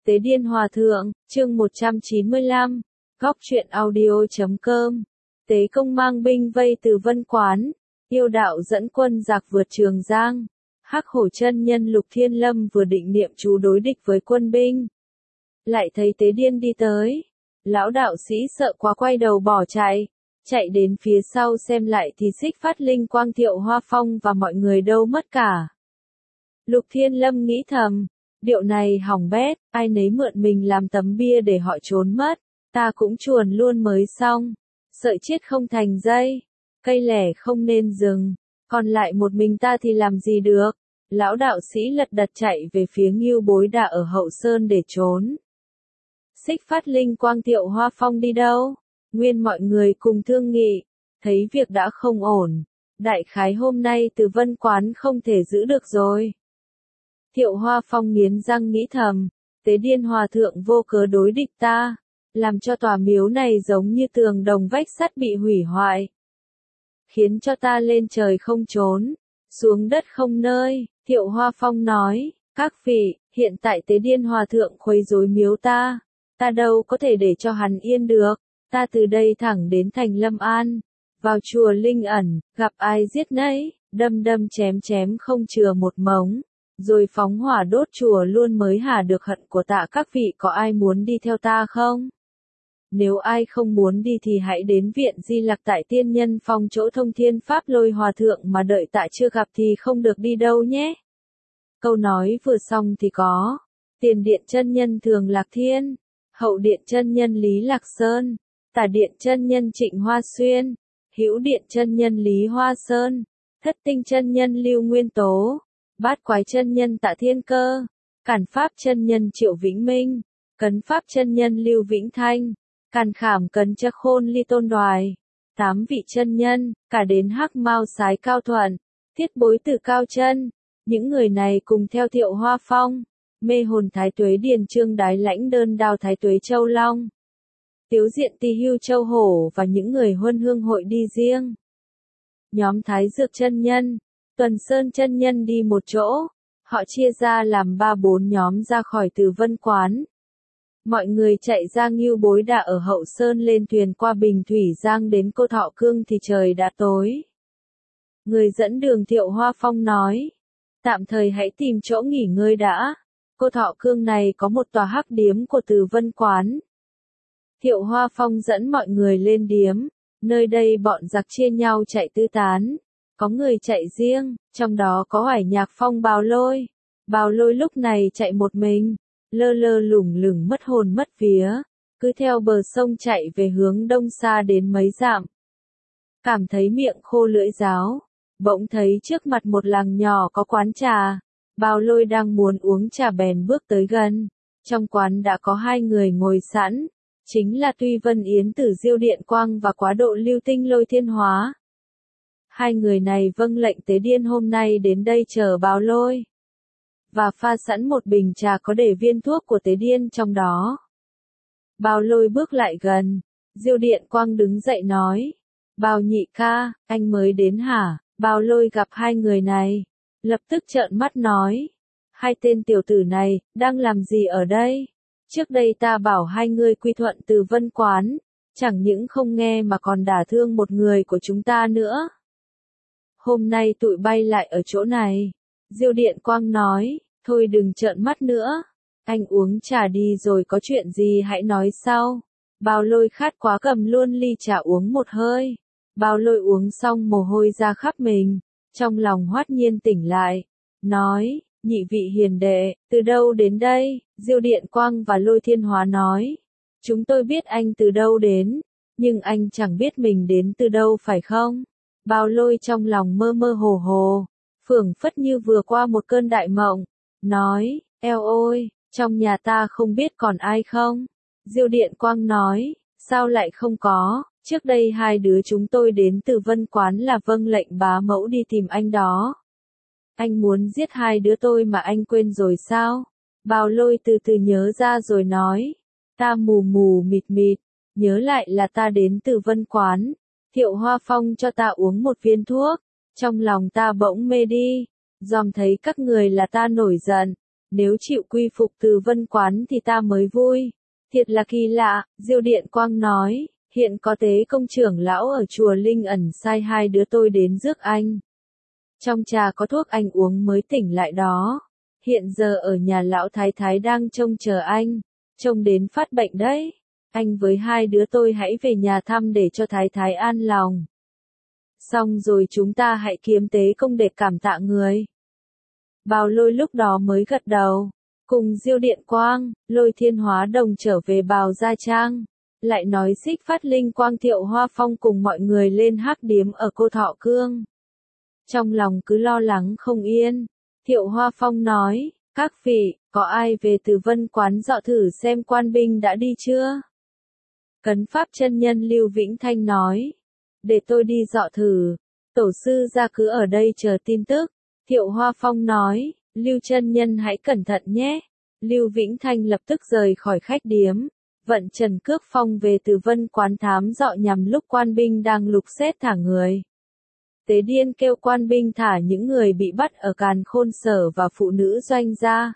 Tế Điên Hòa Thượng, chương 195, góc truyện audio.com. Tế Công mang binh vây Từ Vân Quán, yêu đạo dẫn quân giặc vượt Trường Giang. Hắc Hổ chân nhân Lục Thiên Lâm vừa định niệm chú đối địch với quân binh, lại thấy Tế Điên đi tới. Lão đạo sĩ sợ quá quay đầu bỏ chạy, chạy đến phía sau xem lại thì Xích Phát Linh Quang Thiệu Hoa Phong và mọi người đâu mất cả. Lục Thiên Lâm nghĩ thầm, điệu này hỏng bét, ai nấy mượn mình làm tấm bia để họ trốn mất, ta cũng chuồn luôn mới xong. Sợi chết không thành dây, cây lẻ không nên dừng, còn lại một mình ta thì làm gì được. Lão đạo sĩ lật đật chạy về phía Ngưu Bối Đà ở Hậu Sơn để trốn. Xích Phát Linh Quang Thiệu Hoa Phong đi đâu? Nguyên mọi người cùng thương nghị, thấy việc đã không ổn, đại khái hôm nay Từ Vân Quán không thể giữ được rồi. Thiệu Hoa Phong nghiến răng nghĩ thầm, Tế Điên Hòa Thượng vô cớ đối địch ta, làm cho tòa miếu này giống như tường đồng vách sắt bị hủy hoại, khiến cho ta lên trời không trốn, xuống đất không nơi. Thiệu Hoa Phong nói, các vị, hiện tại Tế Điên Hòa Thượng quấy rối miếu ta đâu có thể để cho hắn yên được, ta từ đây thẳng đến thành Lâm An, vào chùa Linh Ẩn, gặp ai giết nấy, đâm đâm chém chém không chừa một mống, rồi phóng hỏa đốt chùa luôn mới hả được hận của tạ các vị. Có ai muốn đi theo ta không? Nếu ai không muốn đi thì hãy đến viện Di Lặc tại Tiên Nhân Phong chỗ Thông Thiên Pháp Lôi Hòa Thượng mà đợi tạ chưa gặp thì không được đi đâu nhé. Câu nói vừa xong thì có Tiền Điện chân nhân Thường Lạc Thiên, Hậu Điện chân nhân Lý Lạc Sơn, Tả Điện chân nhân Trịnh Hoa Xuyên, Hữu Điện chân nhân Lý Hoa Sơn, Thất Tinh chân nhân Lưu Nguyên Tố, Bát Quái chân nhân Tạ Thiên Cơ, Cản Pháp chân nhân Triệu Vĩnh Minh, Cấn Pháp chân nhân Lưu Vĩnh Thanh, Càn Khảm Cấn Cha Khôn Ly Tôn Đoài, 8 vị chân nhân, cả đến Hắc Mao Sái Cao Thuận, Thiết Bối Tử Cao Chân. Những người này cùng theo Thiệu Hoa Phong, Mê Hồn Thái Tuế Điền Trương Đái Lãnh Đơn Đao Thái Tuế Châu Long, Tiếu Diện Tỳ Hưu Châu Hổ và những người Huân Hương hội đi riêng. Nhóm Thái Dược chân nhân, Tuần Sơn chân nhân đi một chỗ, họ chia ra làm 3-4 nhóm ra khỏi Từ Vân Quán. Mọi người chạy ra Ngưu Bối Đà ở Hậu Sơn lên thuyền qua Bình Thủy Giang đến Cô Thọ Cương thì trời đã tối. Người dẫn đường Thiệu Hoa Phong nói, tạm thời hãy tìm chỗ nghỉ ngơi đã. Cô Thọ Cương này có một tòa hắc điếm của Từ Vân Quán. Thiệu Hoa Phong dẫn mọi người lên điếm, nơi đây bọn giặc chia nhau chạy tứ tán. Có người chạy riêng, trong đó có Hoài Nhạc Phong Bào Lôi. Bào Lôi lúc này chạy một mình, lơ lơ lủng lửng mất hồn mất vía, cứ theo bờ sông chạy về hướng đông xa đến mấy dặm. Cảm thấy miệng khô lưỡi ráo, bỗng thấy trước mặt một làng nhỏ có quán trà. Bào Lôi đang muốn uống trà bèn bước tới gần. Trong quán đã có 2 người ngồi sẵn, chính là Tuy Vân Yến Tử Diêu Điện Quang và Quá Độ Lưu Tinh Lôi Thiên Hóa. 2 người này vâng lệnh Tế Điên hôm nay đến đây chờ Bào Lôi, và pha sẵn một bình trà có để viên thuốc của Tế Điên trong đó. Bào Lôi bước lại gần, Diêu Điện Quang đứng dậy nói, Bào nhị ca, anh mới đến hả? Bào Lôi gặp 2 người này, lập tức trợn mắt nói, 2 tên tiểu tử này, đang làm gì ở đây? Trước đây ta bảo 2 người quy thuận Từ Vân Quán, chẳng những không nghe mà còn đả thương một người của chúng ta nữa. Hôm nay tụi bay lại ở chỗ này. Diêu Điện Quang nói, thôi đừng trợn mắt nữa, anh uống trà đi rồi có chuyện gì hãy nói sau. Bào Lôi khát quá cầm luôn ly trà uống một hơi. Bào Lôi uống xong mồ hôi ra khắp mình, trong lòng hoát nhiên tỉnh lại, nói, nhị vị hiền đệ, từ đâu đến đây? Diêu Điện Quang và Lôi Thiên Hóa nói, chúng tôi biết anh từ đâu đến, nhưng anh chẳng biết mình đến từ đâu phải không? Bào Lôi trong lòng mơ mơ hồ hồ, phảng phất như vừa qua một cơn đại mộng, nói, eo ôi, trong nhà ta không biết còn ai không? Diêu Điện Quang nói, sao lại không có, trước đây 2 đứa chúng tôi đến Từ Vân Quán là vâng lệnh bá mẫu đi tìm anh đó. Anh muốn giết 2 đứa tôi mà anh quên rồi sao? Bào Lôi từ từ nhớ ra rồi nói, ta mù mù mịt mịt, nhớ lại là ta đến Từ Vân Quán. Thiệu Hoa Phong cho ta uống một viên thuốc, trong lòng ta bỗng mê đi, dòm thấy các người là ta nổi giận, nếu chịu quy phục Từ Vân Quán thì ta mới vui. Thiệt là kỳ lạ, Diêu Điện Quang nói, hiện có Tế Công trưởng lão ở chùa Linh Ẩn sai hai đứa tôi đến rước anh. Trong trà có thuốc anh uống mới tỉnh lại đó. Hiện giờ ở nhà lão thái thái đang trông chờ anh, trông đến phát bệnh đấy. Anh với hai đứa tôi hãy về nhà thăm để cho thái thái an lòng. Xong rồi chúng ta hãy kiếm Tế Công để cảm tạ người. Bào Lôi lúc đó mới gật đầu. Cùng Diêu Điện Quang, Lôi Thiên Hóa Đồng trở về Bào Gia Trang. Lại nói Xích Phát Linh Quang Thiệu Hoa Phong cùng mọi người lên hắc điếm ở Cô Thọ Cương. Trong lòng cứ lo lắng không yên. Thiệu Hoa Phong nói, các vị, có ai về Từ Vân Quán dọ thử xem quan binh đã đi chưa? Cấn Pháp chân nhân Lưu Vĩnh Thanh nói, để tôi đi dọ thử, tổ sư gia cứ ở đây chờ tin tức. Thiệu Hoa Phong nói, Lưu chân nhân hãy cẩn thận nhé. Lưu Vĩnh Thanh lập tức rời khỏi khách điếm, vận Trần Cước Phong về Từ Vân Quán thám dọ nhằm lúc quan binh đang lục xét thả người. Tế Điên kêu quan binh thả những người bị bắt ở Càn Khôn Sở và phụ nữ doanh gia.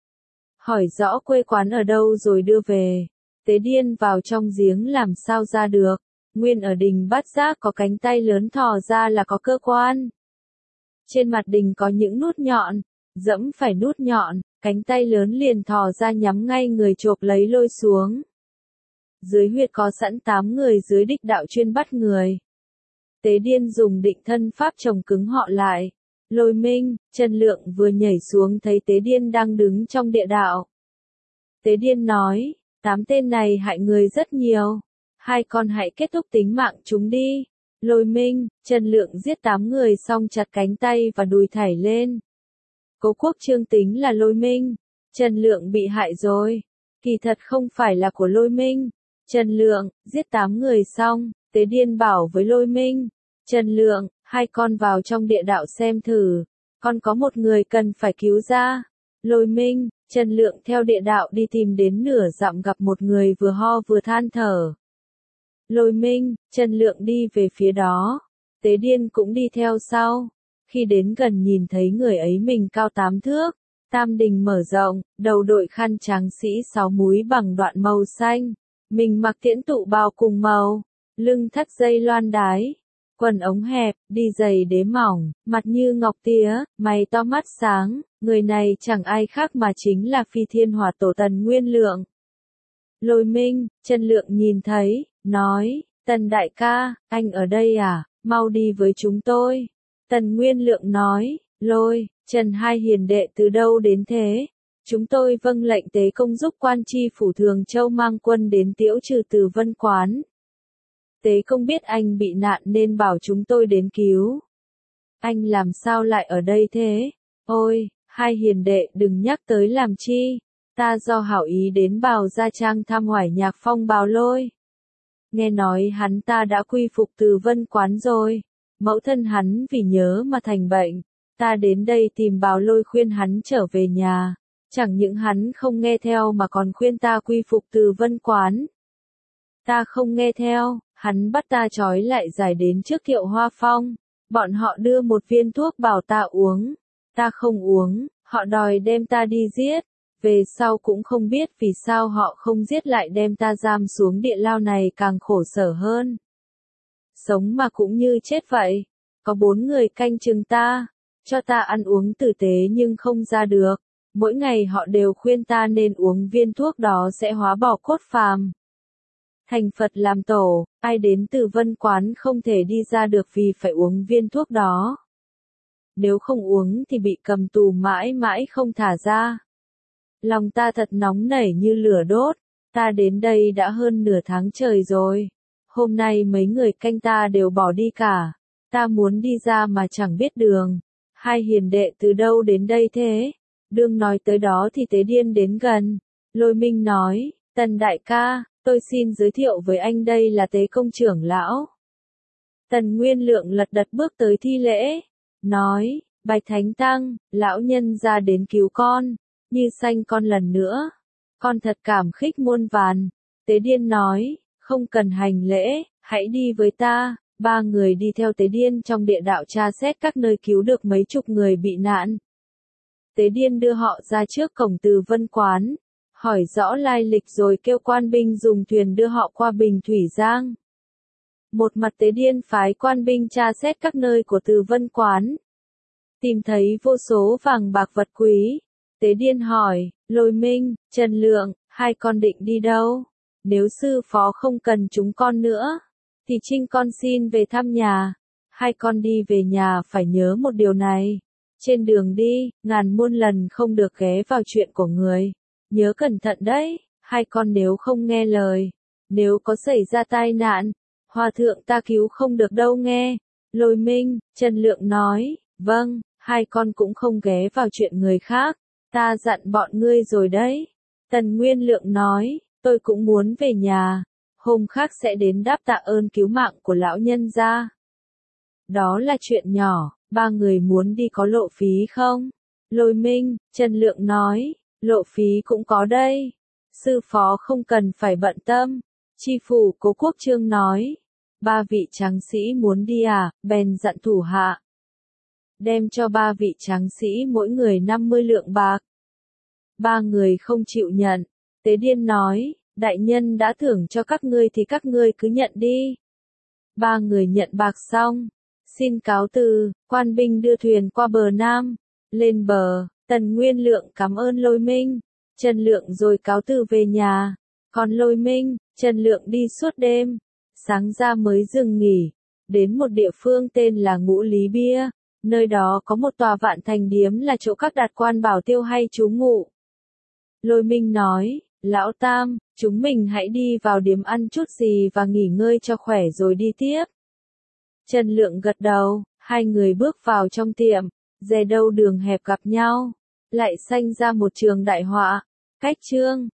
Hỏi rõ quê quán ở đâu rồi đưa về. Tế Điên vào trong giếng làm sao ra được. Nguyên ở đình Bát Giác có cánh tay lớn thò ra là có cơ quan. Trên mặt đình có những nút nhọn, dẫm phải nút nhọn, cánh tay lớn liền thò ra nhắm ngay người chộp lấy lôi xuống. Dưới huyệt có sẵn 8 người dưới đích đạo chuyên bắt người. Tế Điên dùng định thân pháp chồng cứng họ lại. Lôi Minh, Trần Lượng vừa nhảy xuống thấy Tế Điên đang đứng trong địa đạo. Tế Điên nói, 8 tên này hại người rất nhiều. Hai con hãy kết thúc tính mạng chúng đi. Lôi Minh, Trần Lượng giết 8 người xong chặt cánh tay và đùi thảy lên. Cố Quốc Trương tính là Lôi Minh. Trần Lượng bị hại rồi. Kỳ thật không phải là của Lôi Minh. Trần Lượng, giết 8 người xong, Tế Điên bảo với Lôi Minh, Trần Lượng, hai con vào trong địa đạo xem thử, con có một người cần phải cứu ra. Lôi Minh, Trần Lượng theo địa đạo đi tìm đến nửa dặm gặp một người vừa ho vừa than thở. Lôi Minh, Trần Lượng đi về phía đó, Tế Điên cũng đi theo sau. Khi đến gần nhìn thấy người ấy mình cao 8 thước, tam đình mở rộng, đầu đội khăn trắng sĩ 6 múi bằng đoạn màu xanh. Mình mặc tiễn tụ bào cùng màu, lưng thắt dây loan đái, quần ống hẹp, đi giày đế mỏng, mặt như ngọc tía, mày to mắt sáng, người này chẳng ai khác mà chính là Phi Thiên Hỏa Tổ Tần Nguyên Lượng. Lôi Minh, Trần Lượng nhìn thấy, nói, Tần đại ca, anh ở đây à, mau đi với chúng tôi. Tần Nguyên Lượng nói, Lôi, Trần hai hiền đệ từ đâu đến thế? Chúng tôi vâng lệnh Tế Công giúp quan tri phủ Thường Châu mang quân đến tiễu trừ Từ Vân Quán. Tế Công biết anh bị nạn nên bảo chúng tôi đến cứu. Anh làm sao lại ở đây thế? Ôi, hai hiền đệ đừng nhắc tới làm chi. Ta do hảo ý đến Bào Gia Trang thăm Hoài Nhạc Phong Bào Lôi. Nghe nói hắn ta đã quy phục Từ Vân Quán rồi. Mẫu thân hắn vì nhớ mà thành bệnh. Ta đến đây tìm Bào Lôi khuyên hắn trở về nhà. Chẳng những hắn không nghe theo mà còn khuyên ta quy phục Từ Vân Quán. Ta không nghe theo, hắn bắt ta trói lại giải đến trước Thiệu Hoa Phong. Bọn họ đưa một viên thuốc bảo ta uống. Ta không uống, họ đòi đem ta đi giết. Về sau cũng không biết vì sao họ không giết lại đem ta giam xuống địa lao này càng khổ sở hơn. Sống mà cũng như chết vậy. Có 4 người canh chừng ta, cho ta ăn uống tử tế nhưng không ra được. Mỗi ngày họ đều khuyên ta nên uống viên thuốc đó sẽ hóa bỏ cốt phàm. Thành Phật làm tổ, ai đến Từ Vân Quán không thể đi ra được vì phải uống viên thuốc đó. Nếu không uống thì bị cầm tù mãi mãi không thả ra. Lòng ta thật nóng nảy như lửa đốt, ta đến đây đã hơn nửa tháng trời rồi. Hôm nay mấy người canh ta đều bỏ đi cả, ta muốn đi ra mà chẳng biết đường. Hai hiền đệ từ đâu đến đây thế? Đương nói tới đó thì Tế Điên đến gần. Lôi Minh nói, Tần đại ca, tôi xin giới thiệu với anh đây là Tế Công trưởng lão. Tần Nguyên Lượng lật đật bước tới thi lễ, nói, bạch thánh tăng, lão nhân ra đến cứu con, như sanh con lần nữa. Con thật cảm khích muôn vàn. Tế Điên nói, không cần hành lễ, hãy đi với ta. 3 người đi theo Tế Điên trong địa đạo tra xét các nơi cứu được mấy chục người bị nạn. Tế Điên đưa họ ra trước cổng Từ Vân Quán, hỏi rõ lai lịch rồi kêu quan binh dùng thuyền đưa họ qua Bình Thủy Giang. Một mặt Tế Điên phái quan binh tra xét các nơi của Từ Vân Quán, tìm thấy vô số vàng bạc vật quý. Tế Điên hỏi, Lôi Minh, Trần Lượng, hai con định đi đâu? Nếu sư phó không cần chúng con nữa, thì Trinh con xin về thăm nhà. Hai con đi về nhà phải nhớ một điều này. Trên đường đi, ngàn muôn lần không được ghé vào chuyện của người. Nhớ cẩn thận đấy, hai con nếu không nghe lời. Nếu có xảy ra tai nạn, hòa thượng ta cứu không được đâu nghe. Lôi Minh, Trần Lượng nói, vâng, hai con cũng không ghé vào chuyện người khác. Ta dặn bọn ngươi rồi đấy. Tần Nguyên Lượng nói, tôi cũng muốn về nhà. Hôm khác sẽ đến đáp tạ ơn cứu mạng của lão nhân gia. Đó là chuyện nhỏ, ba người muốn đi có lộ phí không? Lôi Minh, Trần Lượng nói, lộ phí cũng có đây. Sư phó không cần phải bận tâm. Chi phủ Cố Quốc Trương nói, ba vị tráng sĩ muốn đi à, bèn dặn thủ hạ. Đem cho ba vị tráng sĩ mỗi người 50 lượng bạc. Ba người không chịu nhận. Tế Điên nói, đại nhân đã thưởng cho các ngươi thì các ngươi cứ nhận đi. Ba người nhận bạc xong, xin cáo từ, quan binh đưa thuyền qua bờ Nam. Lên bờ, Tần Nguyên Lượng cảm ơn Lôi Minh, Trần Lượng rồi cáo từ về nhà. Còn Lôi Minh, Trần Lượng đi suốt đêm, sáng ra mới dừng nghỉ, đến một địa phương tên là Ngũ Lý Bia. Nơi đó có một tòa Vạn Thành Điếm là chỗ các đạt quan bảo tiêu hay trú ngụ. Lôi Minh nói, Lão Tam, chúng mình hãy đi vào điếm ăn chút gì và nghỉ ngơi cho khỏe rồi đi tiếp. Trần Lượng gật đầu, hai người bước vào trong tiệm, dè đâu đường hẹp gặp nhau, lại sanh ra một trường đại họa. Cách chương